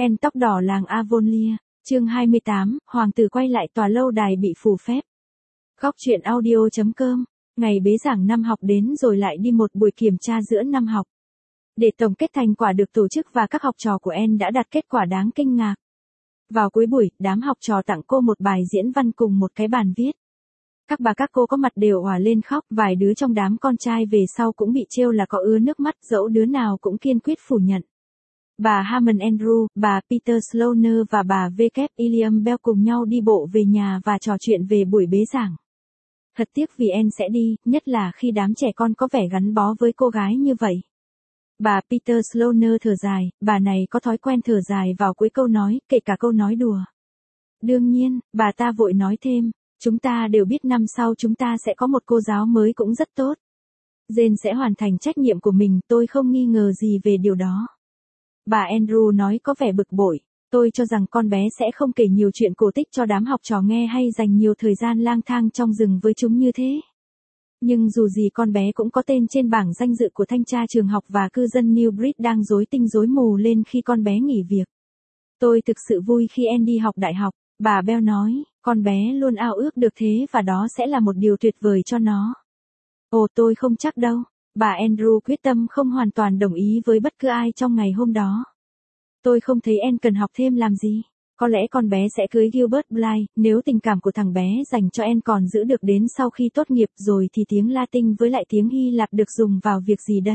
En tóc đỏ làng Avonlea, chương 28, hoàng tử quay lại tòa lâu đài bị phù phép. Góc truyện audio.com, ngày bế giảng năm học đến rồi lại đi một buổi kiểm tra giữa năm học. Để tổng kết thành quả được tổ chức và các học trò của En đã đạt kết quả đáng kinh ngạc. Vào cuối buổi, đám học trò tặng cô một bài diễn văn cùng một cái bàn viết. Các bà các cô có mặt đều òa lên khóc, vài đứa trong đám con trai về sau cũng bị trêu là có ứa nước mắt, dẫu đứa nào cũng kiên quyết phủ nhận. Bà Harmon Andrew, bà Peter Sloaner và bà W. William Bell cùng nhau đi bộ về nhà và trò chuyện về buổi bế giảng. Thật tiếc vì En sẽ đi, nhất là khi đám trẻ con có vẻ gắn bó với cô gái như vậy. Bà Peter Sloaner thở dài, bà này có thói quen thở dài vào cuối câu nói, kể cả câu nói đùa. Đương nhiên, bà ta vội nói thêm, chúng ta đều biết năm sau chúng ta sẽ có một cô giáo mới cũng rất tốt. Jane sẽ hoàn thành trách nhiệm của mình, tôi không nghi ngờ gì về điều đó. Bà Andrew nói có vẻ bực bội, tôi cho rằng con bé sẽ không kể nhiều chuyện cổ tích cho đám học trò nghe hay dành nhiều thời gian lang thang trong rừng với chúng như thế. Nhưng dù gì con bé cũng có tên trên bảng danh dự của thanh tra trường học và cư dân Newbridge đang rối tinh rối mù lên khi con bé nghỉ việc. Tôi thực sự vui khi En đi học đại học, bà Bell nói, con bé luôn ao ước được thế và đó sẽ là một điều tuyệt vời cho nó. Ồ, tôi không chắc đâu. Bà Andrew quyết tâm không hoàn toàn đồng ý với bất cứ ai trong ngày hôm đó. Tôi không thấy En cần học thêm làm gì. Có lẽ con bé sẽ cưới Gilbert Blythe, nếu tình cảm của thằng bé dành cho En còn giữ được đến sau khi tốt nghiệp rồi thì tiếng Latin với lại tiếng Hy Lạp được dùng vào việc gì đây?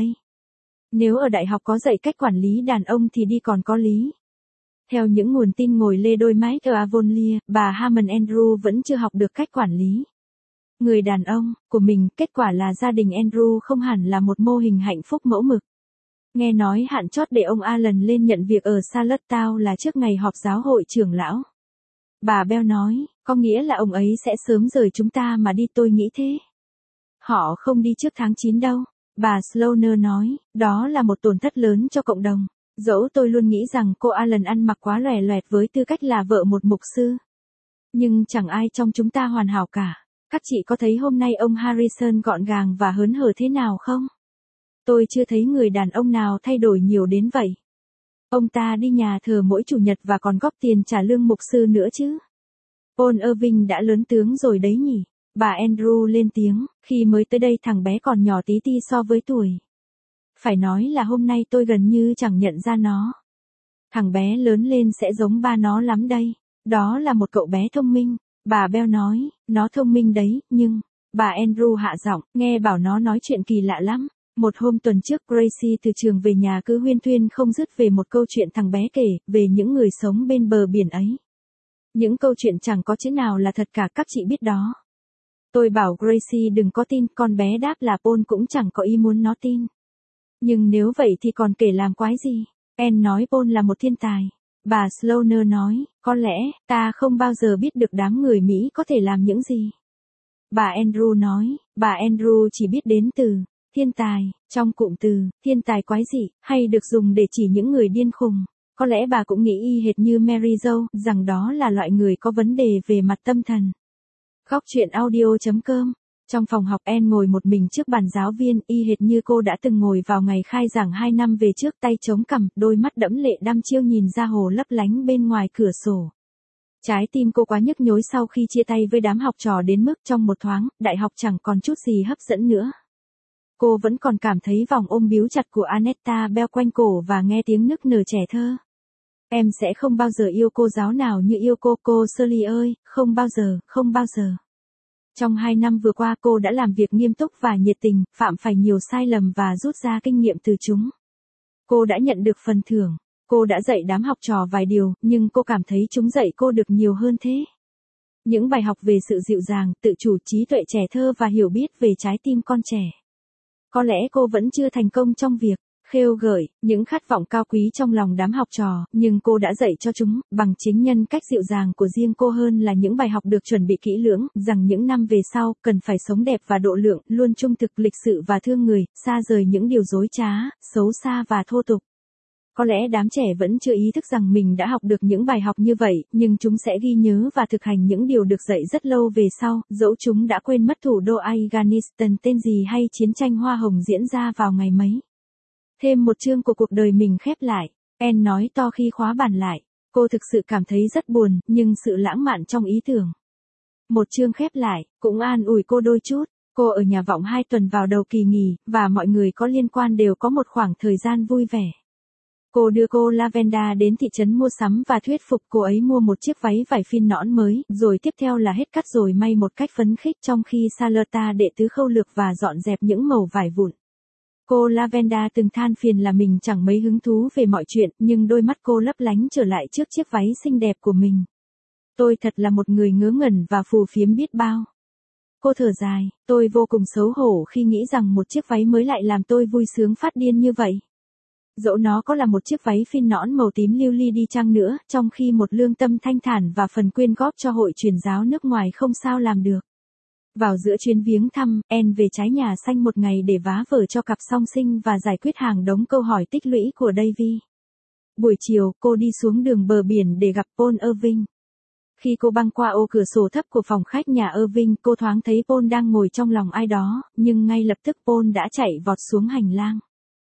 Nếu ở đại học có dạy cách quản lý đàn ông thì đi còn có lý. Theo những nguồn tin ngồi lê đôi mái ở Avonlea, bà Harmon Andrew vẫn chưa học được cách quản lý người đàn ông của mình, kết quả là gia đình Andrew không hẳn là một mô hình hạnh phúc mẫu mực. Nghe nói hạn chót để ông Alan lên nhận việc ở Charlottetown là trước ngày họp giáo hội trưởng lão. Bà Bell nói, có nghĩa là ông ấy sẽ sớm rời chúng ta mà đi, tôi nghĩ thế. Họ không đi trước tháng 9 đâu. Bà Sloaner nói, đó là một tổn thất lớn cho cộng đồng. Dẫu tôi luôn nghĩ rằng cô Alan ăn mặc quá lòe loẹt với tư cách là vợ một mục sư. Nhưng chẳng ai trong chúng ta hoàn hảo cả. Các chị có thấy hôm nay ông Harrison gọn gàng và hớn hở thế nào không? Tôi chưa thấy người đàn ông nào thay đổi nhiều đến vậy. Ông ta đi nhà thờ mỗi chủ nhật và còn góp tiền trả lương mục sư nữa chứ. Paul Irving đã lớn tướng rồi đấy nhỉ? Bà Andrew lên tiếng, khi mới tới đây thằng bé còn nhỏ tí ti so với tuổi. Phải nói là hôm nay tôi gần như chẳng nhận ra nó. Thằng bé lớn lên sẽ giống ba nó lắm đây. Đó là một cậu bé thông minh. Bà Bell nói, nó thông minh đấy, nhưng... Bà Andrew hạ giọng, nghe bảo nó nói chuyện kỳ lạ lắm. Một hôm tuần trước Gracie từ trường về nhà cứ huyên thuyên không dứt về một câu chuyện thằng bé kể, về những người sống bên bờ biển ấy. Những câu chuyện chẳng có chữ nào là thật cả, các chị biết đó. Tôi bảo Gracie đừng có tin, con bé đáp là Paul cũng chẳng có ý muốn nó tin. Nhưng nếu vậy thì còn kể làm quái gì? En nói Paul là một thiên tài. Bà Sloaner nói, có lẽ, ta không bao giờ biết được đám người Mỹ có thể làm những gì. Bà Andrew nói, bà Andrew chỉ biết đến từ thiên tài, trong cụm từ thiên tài quái dị, hay được dùng để chỉ những người điên khùng. Có lẽ bà cũng nghĩ y hệt như Mary Jo, rằng đó là loại người có vấn đề về mặt tâm thần. Góc truyện audio.com. Trong phòng học En ngồi một mình trước bàn giáo viên, y hệt như cô đã từng ngồi vào ngày khai giảng 2 năm về trước, tay chống cằm, đôi mắt đẫm lệ đăm chiêu nhìn ra hồ lấp lánh bên ngoài cửa sổ. Trái tim cô quá nhức nhối sau khi chia tay với đám học trò đến mức trong một thoáng, đại học chẳng còn chút gì hấp dẫn nữa. Cô vẫn còn cảm thấy vòng ôm biếu chặt của Annetta Bell quanh cổ và nghe tiếng nức nở trẻ thơ. Em sẽ không bao giờ yêu cô giáo nào như yêu cô Shirley ơi, không bao giờ, không bao giờ. Trong 2 năm vừa qua cô đã làm việc nghiêm túc và nhiệt tình, phạm phải nhiều sai lầm và rút ra kinh nghiệm từ chúng. Cô đã nhận được phần thưởng. Cô đã dạy đám học trò vài điều, nhưng cô cảm thấy chúng dạy cô được nhiều hơn thế. Những bài học về sự dịu dàng, tự chủ, trí tuệ trẻ thơ và hiểu biết về trái tim con trẻ. Có lẽ cô vẫn chưa thành công trong việc khêu gợi những khát vọng cao quý trong lòng đám học trò, nhưng cô đã dạy cho chúng, bằng chính nhân cách dịu dàng của riêng cô hơn là những bài học được chuẩn bị kỹ lưỡng, rằng những năm về sau, cần phải sống đẹp và độ lượng, luôn trung thực, lịch sự và thương người, xa rời những điều dối trá, xấu xa và thô tục. Có lẽ đám trẻ vẫn chưa ý thức rằng mình đã học được những bài học như vậy, nhưng chúng sẽ ghi nhớ và thực hành những điều được dạy rất lâu về sau, dẫu chúng đã quên mất thủ đô Afghanistan tên gì hay chiến tranh hoa hồng diễn ra vào ngày mấy. Thêm một chương của cuộc đời mình khép lại. Anne nói to khi khóa bàn lại. Cô thực sự cảm thấy rất buồn, nhưng sự lãng mạn trong ý tưởng. Một chương khép lại, cũng an ủi cô đôi chút. Cô ở nhà vọng 2 tuần vào đầu kỳ nghỉ, và mọi người có liên quan đều có một khoảng thời gian vui vẻ. Cô đưa cô Lavenda đến thị trấn mua sắm và thuyết phục cô ấy mua một chiếc váy vải phin nõn mới, rồi tiếp theo là hết cắt rồi may một cách phấn khích trong khi Charlotte đệ tứ khâu lược và dọn dẹp những mẩu vải vụn. Cô Lavenda từng than phiền là mình chẳng mấy hứng thú về mọi chuyện, nhưng đôi mắt cô lấp lánh trở lại trước chiếc váy xinh đẹp của mình. Tôi thật là một người ngớ ngẩn và phù phiếm biết bao. Cô thở dài, tôi vô cùng xấu hổ khi nghĩ rằng một chiếc váy mới lại làm tôi vui sướng phát điên như vậy. Dẫu nó có là một chiếc váy phin nõn màu tím lưu ly đi chăng nữa, trong khi một lương tâm thanh thản và phần quyên góp cho hội truyền giáo nước ngoài không sao làm được. Vào giữa chuyến viếng thăm, Anne về trái nhà xanh một ngày để vá vở cho cặp song sinh và giải quyết hàng đống câu hỏi tích lũy của Davy. Buổi chiều, cô đi xuống đường bờ biển để gặp Paul Irving. Khi cô băng qua ô cửa sổ thấp của phòng khách nhà Irving, cô thoáng thấy Paul đang ngồi trong lòng ai đó, nhưng ngay lập tức Paul đã chạy vọt xuống hành lang.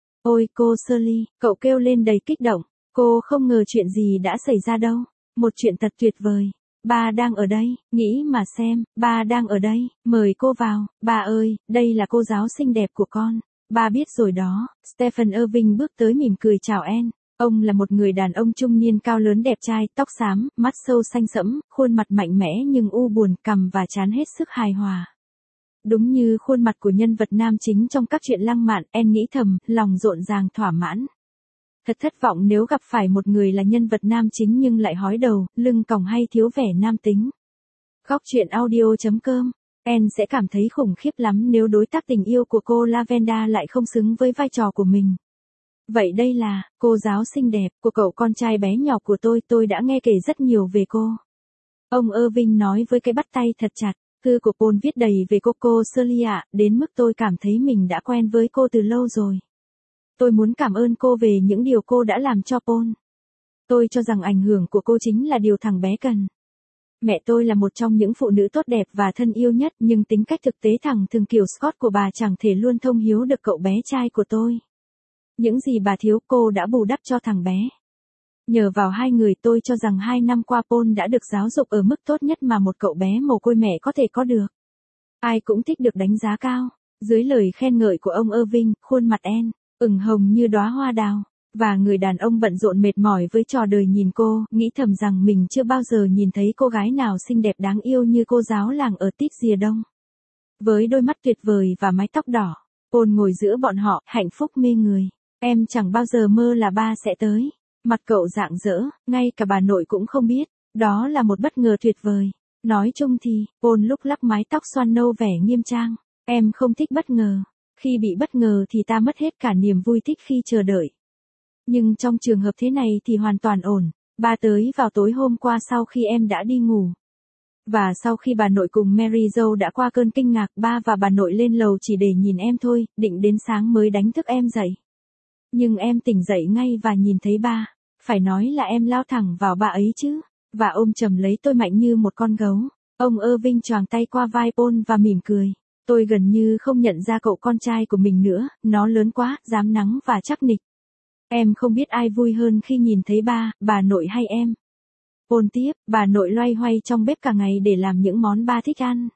Ôi cô Shirley, cậu kêu lên đầy kích động. Cô không ngờ chuyện gì đã xảy ra đâu. Một chuyện thật tuyệt vời. Ba đang ở đây, nghĩ mà xem, ba đang ở đây, mời cô vào. Ba ơi, đây là cô giáo xinh đẹp của con. Ba biết rồi đó. Stephen Irving bước tới mỉm cười chào Anne. Ông là một người đàn ông trung niên cao lớn đẹp trai, tóc xám, mắt sâu xanh sẫm, khuôn mặt mạnh mẽ nhưng u buồn, cằm và trán hết sức hài hòa. Đúng như khuôn mặt của nhân vật nam chính trong các truyện lãng mạn, Anne nghĩ thầm, lòng rộn ràng thỏa mãn. Thật thất vọng nếu gặp phải một người là nhân vật nam chính nhưng lại hói đầu, lưng còng hay thiếu vẻ nam tính. Góc truyện audio.com. Anne sẽ cảm thấy khủng khiếp lắm nếu đối tác tình yêu của cô Lavenda lại không xứng với vai trò của mình. Vậy đây là, cô giáo xinh đẹp, của cậu con trai bé nhỏ của tôi đã nghe kể rất nhiều về cô. Ông Irving nói với cái bắt tay thật chặt. Thư của Paul viết đầy về cô Shirley ạ, đến mức tôi cảm thấy mình đã quen với cô từ lâu rồi. Tôi muốn cảm ơn cô về những điều cô đã làm cho Paul. Tôi cho rằng ảnh hưởng của cô chính là điều thằng bé cần. Mẹ tôi là một trong những phụ nữ tốt đẹp và thân yêu nhất, nhưng tính cách thực tế thẳng thừng kiểu Scott của bà chẳng thể luôn thông hiếu được cậu bé trai của tôi. Những gì bà thiếu cô đã bù đắp cho thằng bé. Nhờ vào hai người tôi cho rằng 2 năm qua Paul đã được giáo dục ở mức tốt nhất mà một cậu bé mồ côi mẹ có thể có được. Ai cũng thích được đánh giá cao. Dưới lời khen ngợi của ông Irving, khuôn mặt Anne ửng hồng như đóa hoa đào, và người đàn ông bận rộn mệt mỏi với trò đời nhìn cô, nghĩ thầm rằng mình chưa bao giờ nhìn thấy cô gái nào xinh đẹp đáng yêu như cô giáo làng ở Tít Rìa Đông. Với đôi mắt tuyệt vời và mái tóc đỏ, Paul ngồi giữa bọn họ, hạnh phúc mê người. Em chẳng bao giờ mơ là ba sẽ tới. Mặt cậu rạng rỡ, ngay cả bà nội cũng không biết. Đó là một bất ngờ tuyệt vời. Nói chung thì, Paul lúc lắc mái tóc xoăn nâu vẻ nghiêm trang. Em không thích bất ngờ. Khi bị bất ngờ thì ta mất hết cả niềm vui thích khi chờ đợi. Nhưng trong trường hợp thế này thì hoàn toàn ổn. Ba tới vào tối hôm qua sau khi em đã đi ngủ. Và sau khi bà nội cùng Mary Jo đã qua cơn kinh ngạc, ba và bà nội lên lầu chỉ để nhìn em thôi, định đến sáng mới đánh thức em dậy. Nhưng em tỉnh dậy ngay và nhìn thấy ba. Phải nói là em lao thẳng vào bà ấy chứ. Và ôm chầm lấy tôi mạnh như một con gấu. Ông Irving choàng tay qua vai Paul và mỉm cười. Tôi gần như không nhận ra cậu con trai của mình nữa, nó lớn quá, dám nắng và chắc nịch. Em không biết ai vui hơn khi nhìn thấy ba, bà nội hay em. Paul tiếp, bà nội loay hoay trong bếp cả ngày để làm những món ba thích ăn.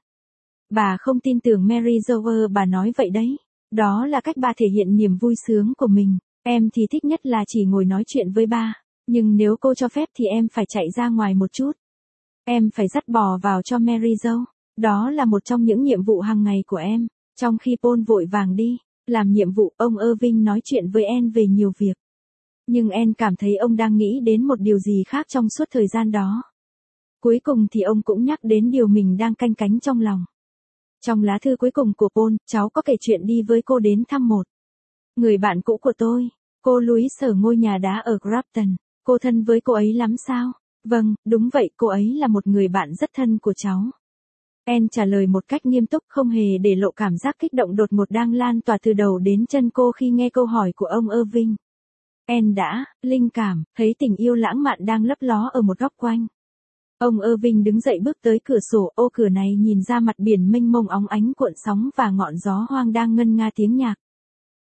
Bà không tin tưởng Mary Jo, bà nói vậy đấy. Đó là cách bà thể hiện niềm vui sướng của mình. Em thì thích nhất là chỉ ngồi nói chuyện với ba. Nhưng nếu cô cho phép thì em phải chạy ra ngoài một chút. Em phải dắt bò vào cho Mary Jo. Đó là một trong những nhiệm vụ hàng ngày của em. Trong khi Paul vội vàng đi, làm nhiệm vụ, ông Irving nói chuyện với Anne về nhiều việc. Nhưng Anne cảm thấy ông đang nghĩ đến một điều gì khác trong suốt thời gian đó. Cuối cùng thì ông cũng nhắc đến điều mình đang canh cánh trong lòng. Trong lá thư cuối cùng của Paul, cháu có kể chuyện đi với cô đến thăm một người bạn cũ của tôi. Cô Louise ở ngôi nhà đá ở Grafton. Cô thân với cô ấy lắm sao? Vâng, đúng vậy, cô ấy là một người bạn rất thân của cháu. Anne trả lời một cách nghiêm túc, không hề để lộ cảm giác kích động đột ngột đang lan tỏa từ đầu đến chân cô khi nghe câu hỏi của ông Irving. Anne đã linh cảm, thấy tình yêu lãng mạn đang lấp ló ở một góc quanh. Ông Irving đứng dậy bước tới cửa sổ, ô cửa này nhìn ra mặt biển mênh mông óng ánh cuộn sóng và ngọn gió hoang đang ngân nga tiếng nhạc.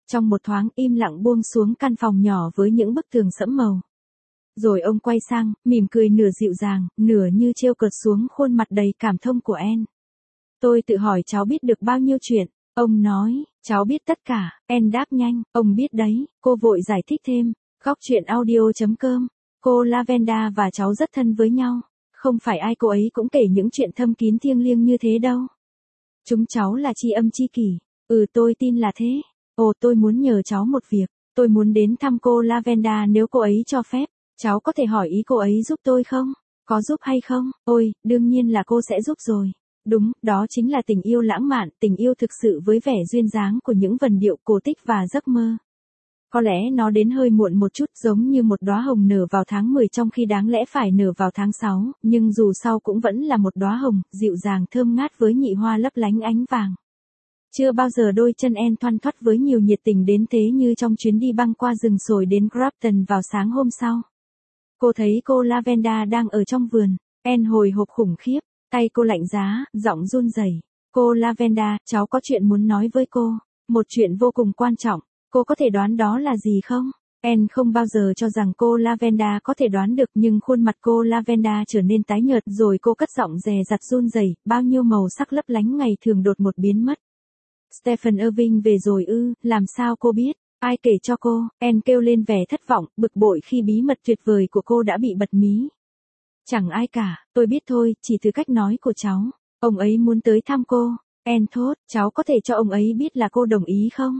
Trong một thoáng im lặng buông xuống căn phòng nhỏ với những bức tường sẫm màu. Rồi ông quay sang, mỉm cười nửa dịu dàng, nửa như trêu cợt xuống khuôn mặt đầy cảm thông của Anne. Tôi tự hỏi cháu biết được bao nhiêu chuyện. Ông nói, cháu biết tất cả. Anne đáp nhanh, ông biết đấy. Cô vội giải thích thêm. Góc chuyện audio.com. Cô Lavender và cháu rất thân với nhau. Không phải ai cô ấy cũng kể những chuyện thâm kín thiêng liêng như thế đâu. Chúng cháu là tri âm tri kỷ. Tôi tin là thế. Ồ, tôi muốn nhờ cháu một việc. Tôi muốn đến thăm cô Lavender nếu cô ấy cho phép. Cháu có thể hỏi ý cô ấy giúp tôi không? Có giúp hay không? Ôi, đương nhiên là cô sẽ giúp rồi. Đúng, đó chính là tình yêu lãng mạn, tình yêu thực sự với vẻ duyên dáng của những vần điệu cổ tích và giấc mơ. Có lẽ nó đến hơi muộn một chút, giống như một đóa hồng nở vào tháng 10 trong khi đáng lẽ phải nở vào tháng 6, nhưng dù sao cũng vẫn là một đóa hồng, dịu dàng thơm ngát với nhị hoa lấp lánh ánh vàng. Chưa bao giờ đôi chân Anne thoăn thoắt với nhiều nhiệt tình đến thế như trong chuyến đi băng qua rừng sồi đến Grafton vào sáng hôm sau. Cô thấy cô Lavender đang ở trong vườn. Anne hồi hộp khủng khiếp, tay cô lạnh giá, giọng run rẩy. Cô Lavender, cháu có chuyện muốn nói với cô. Một chuyện vô cùng quan trọng. Cô có thể đoán đó là gì không? Anne không bao giờ cho rằng cô Lavender có thể đoán được, nhưng khuôn mặt cô Lavender trở nên tái nhợt rồi cô cất giọng dè dặt run rẩy, bao nhiêu màu sắc lấp lánh ngày thường đột ngột biến mất. Stephen Irving về rồi ư? Làm sao cô biết? Ai kể cho cô? Anne kêu lên vẻ thất vọng, bực bội khi bí mật tuyệt vời của cô đã bị bật mí. Chẳng ai cả, tôi biết thôi, chỉ từ cách nói của cháu. Ông ấy muốn tới thăm cô. Anne thốt, cháu có thể cho ông ấy biết là cô đồng ý không?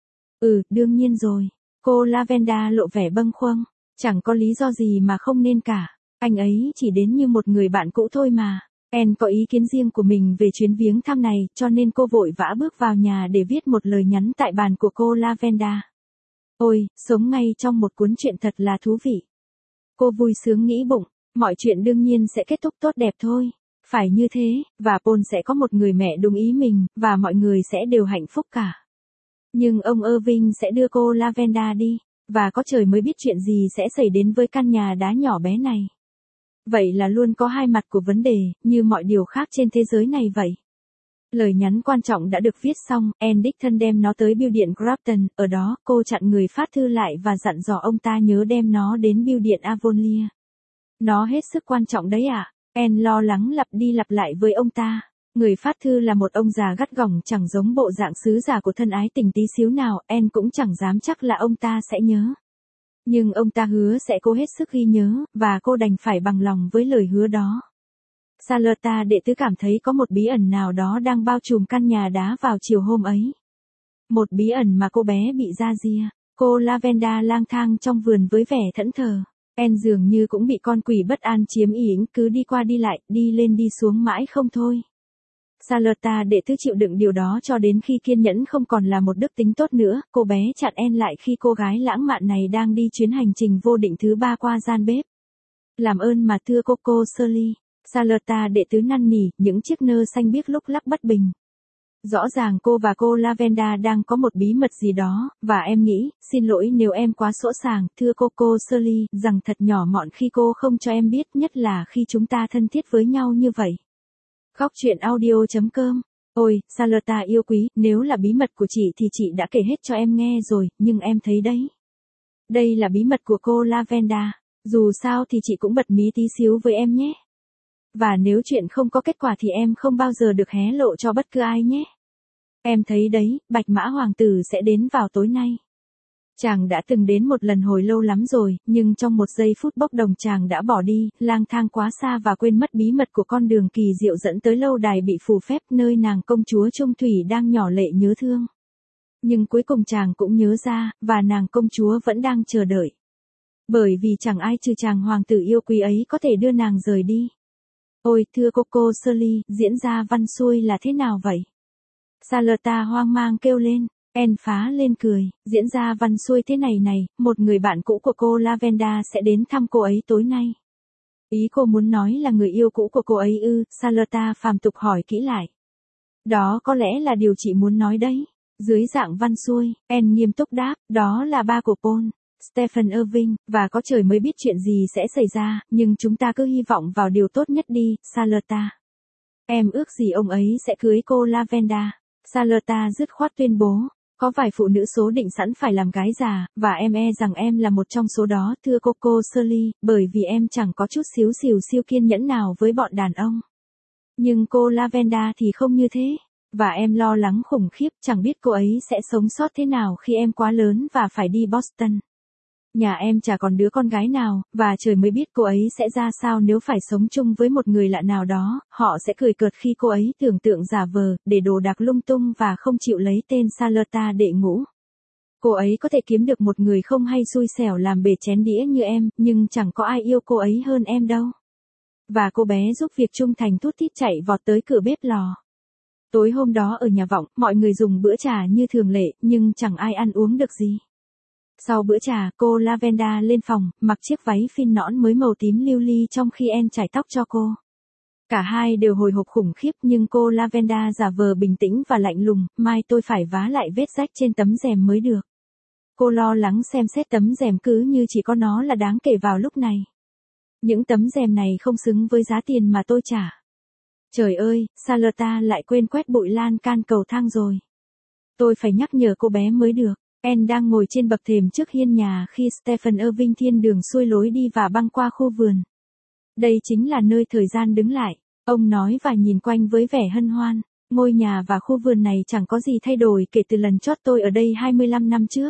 Đương nhiên rồi. Cô Lavender lộ vẻ bâng khuâng. Chẳng có lý do gì mà không nên cả. Anh ấy chỉ đến như một người bạn cũ thôi mà. Anne có ý kiến riêng của mình về chuyến viếng thăm này, cho nên cô vội vã bước vào nhà để viết một lời nhắn tại bàn của cô Lavender. Ôi, sống ngay trong một cuốn truyện thật là thú vị. Cô vui sướng nghĩ bụng, mọi chuyện đương nhiên sẽ kết thúc tốt đẹp thôi. Phải như thế, và Paul sẽ có một người mẹ đúng ý mình, và mọi người sẽ đều hạnh phúc cả. Nhưng ông Irving sẽ đưa cô Lavender đi, và có trời mới biết chuyện gì sẽ xảy đến với căn nhà đá nhỏ bé này. Vậy là luôn có hai mặt của vấn đề, như mọi điều khác trên thế giới này vậy. Lời nhắn quan trọng đã được viết xong, Anne đích thân đem nó tới bưu điện Grafton, ở đó, cô chặn người phát thư lại và dặn dò ông ta nhớ đem nó đến bưu điện Avonlea. Nó hết sức quan trọng đấy ạ. Anne lo lắng lặp đi lặp lại với ông ta. Người phát thư là một ông già gắt gỏng chẳng giống bộ dạng sứ giả của thân ái tình tí xíu nào, Anne cũng chẳng dám chắc là ông ta sẽ nhớ. Nhưng ông ta hứa sẽ cố hết sức ghi nhớ, và cô đành phải bằng lòng với lời hứa đó. Charlotte đệ tứ cảm thấy có một bí ẩn nào đó đang bao trùm căn nhà đá vào chiều hôm ấy. Một bí ẩn mà cô bé bị ra ria. Cô Lavender lang thang trong vườn với vẻ thẫn thờ. Anne dường như cũng bị con quỷ bất an chiếm ỉn, cứ đi qua đi lại, đi lên đi xuống mãi không thôi. Charlotte đệ tứ chịu đựng điều đó cho đến khi kiên nhẫn không còn là một đức tính tốt nữa, cô bé chặn Anne lại khi cô gái lãng mạn này đang đi chuyến hành trình vô định thứ 3 qua gian bếp. Làm ơn mà thưa cô Shirley. Charlotte đệ tứ năn nỉ, những chiếc nơ xanh biếc lúc lắc bất bình. Rõ ràng cô và cô Lavender đang có một bí mật gì đó, và em nghĩ, xin lỗi nếu em quá sỗ sàng, thưa cô Shirley, rằng thật nhỏ mọn khi cô không cho em biết, nhất là khi chúng ta thân thiết với nhau như vậy. Góc chuyện audio.com. Ôi, Charlotte yêu quý, nếu là bí mật của chị thì chị đã kể hết cho em nghe rồi, nhưng em thấy đấy. Đây là bí mật của cô Lavender. Dù sao thì chị cũng bật mí tí xíu với em nhé. Và nếu chuyện không có kết quả thì em không bao giờ được hé lộ cho bất cứ ai nhé. Em thấy đấy, Bạch Mã Hoàng tử sẽ đến vào tối nay. Chàng đã từng đến một lần hồi lâu lắm rồi, nhưng trong một giây phút bốc đồng chàng đã bỏ đi, lang thang quá xa và quên mất bí mật của con đường kỳ diệu dẫn tới lâu đài bị phù phép nơi nàng công chúa Trung Thủy đang nhỏ lệ nhớ thương. Nhưng cuối cùng chàng cũng nhớ ra, và nàng công chúa vẫn đang chờ đợi. Bởi vì chẳng ai trừ chàng hoàng tử yêu quý ấy có thể đưa nàng rời đi. Ôi, thưa cô Shirley, diễn ra văn xuôi là thế nào vậy? Charlotte hoang mang kêu lên. Anne phá lên cười, diễn ra văn xuôi thế này, một người bạn cũ của cô Lavender sẽ đến thăm cô ấy tối nay. Ý cô muốn nói là người yêu cũ của cô ấy ư? Charlotte phàm tục hỏi kỹ lại. Đó có lẽ là điều chị muốn nói đấy. Dưới dạng văn xuôi, Anne nghiêm túc đáp, đó là ba của Paul, Stephen Irving, và có trời mới biết chuyện gì sẽ xảy ra, nhưng chúng ta cứ hy vọng vào điều tốt nhất đi, Charlotte. Em ước gì ông ấy sẽ cưới cô Lavender. Charlotte dứt khoát tuyên bố. Có vài phụ nữ số định sẵn phải làm gái già, và em e rằng em là một trong số đó, thưa Coco Shirley, bởi vì em chẳng có chút xíu xìu siêu kiên nhẫn nào với bọn đàn ông. Nhưng cô Lavender thì không như thế. Và em lo lắng khủng khiếp, chẳng biết cô ấy sẽ sống sót thế nào khi em quá lớn và phải đi Boston. Nhà em chả còn đứa con gái nào, và trời mới biết cô ấy sẽ ra sao nếu phải sống chung với một người lạ nào đó, họ sẽ cười cợt khi cô ấy tưởng tượng giả vờ, để đồ đạc lung tung và không chịu lấy tên Charlotta đệ ngũ. Cô ấy có thể kiếm được một người không hay xui xẻo làm bể chén đĩa như em, nhưng chẳng có ai yêu cô ấy hơn em đâu. Và cô bé giúp việc trung thành thút thít chạy vọt tới cửa bếp lò. Tối hôm đó ở nhà vọng, mọi người dùng bữa trà như thường lệ, nhưng chẳng ai ăn uống được gì. Sau bữa trà, cô Lavender lên phòng, mặc chiếc váy phin nõn mới màu tím lưu ly trong khi Anne chải tóc cho cô. Cả hai đều hồi hộp khủng khiếp nhưng cô Lavender giả vờ bình tĩnh và lạnh lùng, mai tôi phải vá lại vết rách trên tấm rèm mới được. Cô lo lắng xem xét tấm rèm cứ như chỉ có nó là đáng kể vào lúc này. Những tấm rèm này không xứng với giá tiền mà tôi trả. Trời ơi, Charlotta lại quên quét bụi lan can cầu thang rồi. Tôi phải nhắc nhở cô bé mới được. Anne đang ngồi trên bậc thềm trước hiên nhà khi Stephen Irving thiên đường xuôi lối đi và băng qua khu vườn. Đây chính là nơi thời gian đứng lại, ông nói và nhìn quanh với vẻ hân hoan. Ngôi nhà và khu vườn này chẳng có gì thay đổi kể từ lần chót tôi ở đây 25 năm trước.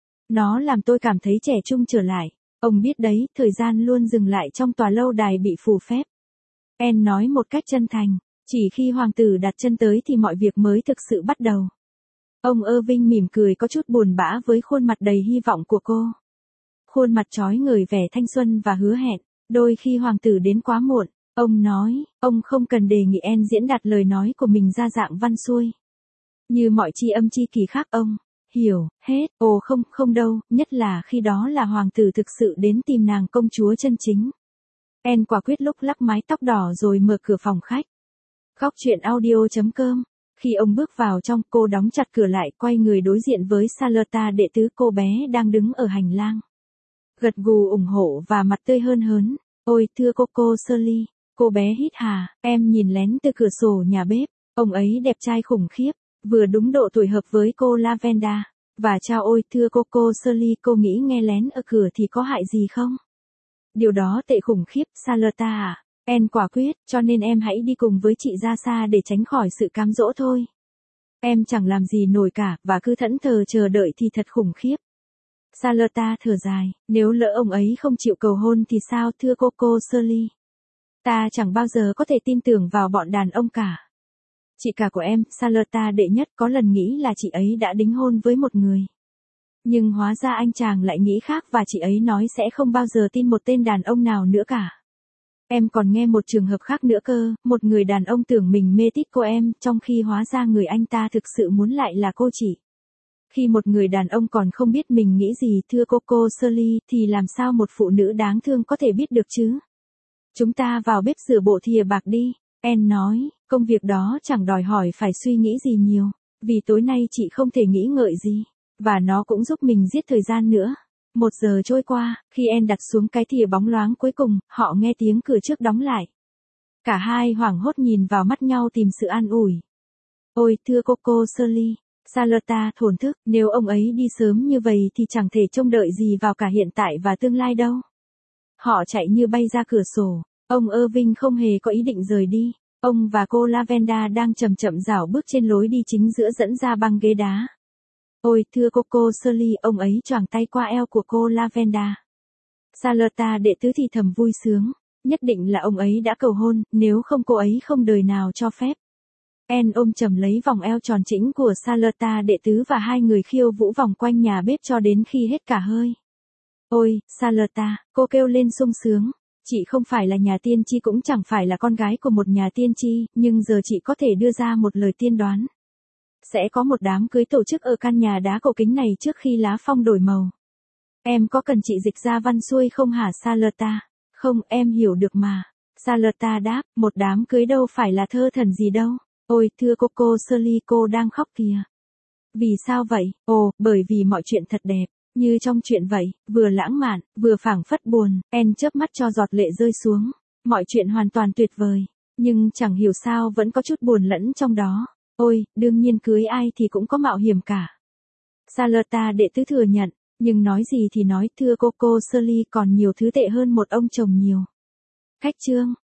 Nó làm tôi cảm thấy trẻ trung trở lại. Ông biết đấy, thời gian luôn dừng lại trong tòa lâu đài bị phù phép. Anne nói một cách chân thành, chỉ khi hoàng tử đặt chân tới thì mọi việc mới thực sự bắt đầu. Ông Irving mỉm cười có chút buồn bã với khuôn mặt đầy hy vọng của cô. Khuôn mặt trói ngời vẻ thanh xuân và hứa hẹn, đôi khi hoàng tử đến quá muộn, ông nói, ông không cần đề nghị Anne diễn đạt lời nói của mình ra dạng văn xuôi. Như mọi tri âm tri kỳ khác ông, hiểu, hết, ồ không đâu, nhất là khi đó là hoàng tử thực sự đến tìm nàng công chúa chân chính. Anne quả quyết lúc lắc mái tóc đỏ rồi mở cửa phòng khách. Góc truyện audio.com. Khi ông bước vào trong, cô đóng chặt cửa lại, quay người đối diện với Charlotta đệ tứ, cô bé đang đứng ở hành lang. Gật gù ủng hộ và mặt tươi hơn hớn. Ôi, thưa Coco Shirley, cô bé hít hà, em nhìn lén từ cửa sổ nhà bếp, ông ấy đẹp trai khủng khiếp, vừa đúng độ tuổi hợp với cô Lavender. Và chao ôi, thưa Coco Shirley, cô nghĩ nghe lén ở cửa thì có hại gì không? Điều đó tệ khủng khiếp, Charlotta à. Anne quả quyết, cho nên em hãy đi cùng với chị ra xa để tránh khỏi sự cám dỗ thôi. Em chẳng làm gì nổi cả, và cứ thẫn thờ chờ đợi thì thật khủng khiếp. Charlotta thở dài, nếu lỡ ông ấy không chịu cầu hôn thì sao, thưa Coco Shirley? Ta chẳng bao giờ có thể tin tưởng vào bọn đàn ông cả. Chị cả của em, Charlotta đệ nhất, có lần nghĩ là chị ấy đã đính hôn với một người. Nhưng hóa ra anh chàng lại nghĩ khác và chị ấy nói sẽ không bao giờ tin một tên đàn ông nào nữa cả. Em còn nghe một trường hợp khác nữa cơ, một người đàn ông tưởng mình mê tít cô em, trong khi hóa ra người anh ta thực sự muốn lại là cô chị. Khi một người đàn ông còn không biết mình nghĩ gì, thưa Coco Shirley, thì làm sao một phụ nữ đáng thương có thể biết được chứ? Chúng ta vào bếp rửa bộ thìa bạc đi, Anne nói, công việc đó chẳng đòi hỏi phải suy nghĩ gì nhiều, vì tối nay chị không thể nghĩ ngợi gì, và nó cũng giúp mình giết thời gian nữa. 1 giờ trôi qua, khi Anne đặt xuống cái thìa bóng loáng cuối cùng, họ nghe tiếng cửa trước đóng lại. Cả hai hoảng hốt nhìn vào mắt nhau tìm sự an ủi. Ôi, thưa Coco Shirley, Charlotta thổn thức, nếu ông ấy đi sớm như vậy thì chẳng thể trông đợi gì vào cả hiện tại và tương lai đâu. Họ chạy như bay ra cửa sổ, ông Irving không hề có ý định rời đi. Ông và cô Lavender đang chậm chậm rảo bước trên lối đi chính giữa dẫn ra băng ghế đá. Ôi, thưa Coco Shirley, ông ấy choàng tay qua eo của cô Lavender. Charlotta đệ tứ thì thầm vui sướng, nhất định là ông ấy đã cầu hôn, nếu không cô ấy không đời nào cho phép. Anne ôm chầm lấy vòng eo tròn trĩnh của Charlotta đệ tứ và hai người khiêu vũ vòng quanh nhà bếp cho đến khi hết cả hơi. Ôi, Charlotta, cô kêu lên sung sướng. Chị không phải là nhà tiên tri cũng chẳng phải là con gái của một nhà tiên tri, nhưng giờ chị có thể đưa ra một lời tiên đoán. Sẽ có một đám cưới tổ chức ở căn nhà đá cổ kính này trước khi lá phong đổi màu. Em có cần chị dịch ra văn xuôi không hả Charlotta? Không, em hiểu được mà. Charlotta đáp, một đám cưới đâu phải là thơ thần gì đâu. Ôi, thưa Coco Shirley, cô đang khóc kìa. Vì sao vậy? Ồ, bởi vì mọi chuyện thật đẹp. Như trong chuyện vậy, vừa lãng mạn, vừa phảng phất buồn. Anne chớp mắt cho giọt lệ rơi xuống. Mọi chuyện hoàn toàn tuyệt vời. Nhưng chẳng hiểu sao vẫn có chút buồn lẫn trong đó. Ôi, đương nhiên cưới ai thì cũng có mạo hiểm cả. Salata đệ tứ thừa nhận, nhưng nói gì thì nói, thưa cô Shirley còn nhiều thứ tệ hơn một ông chồng nhiều. Khách trương,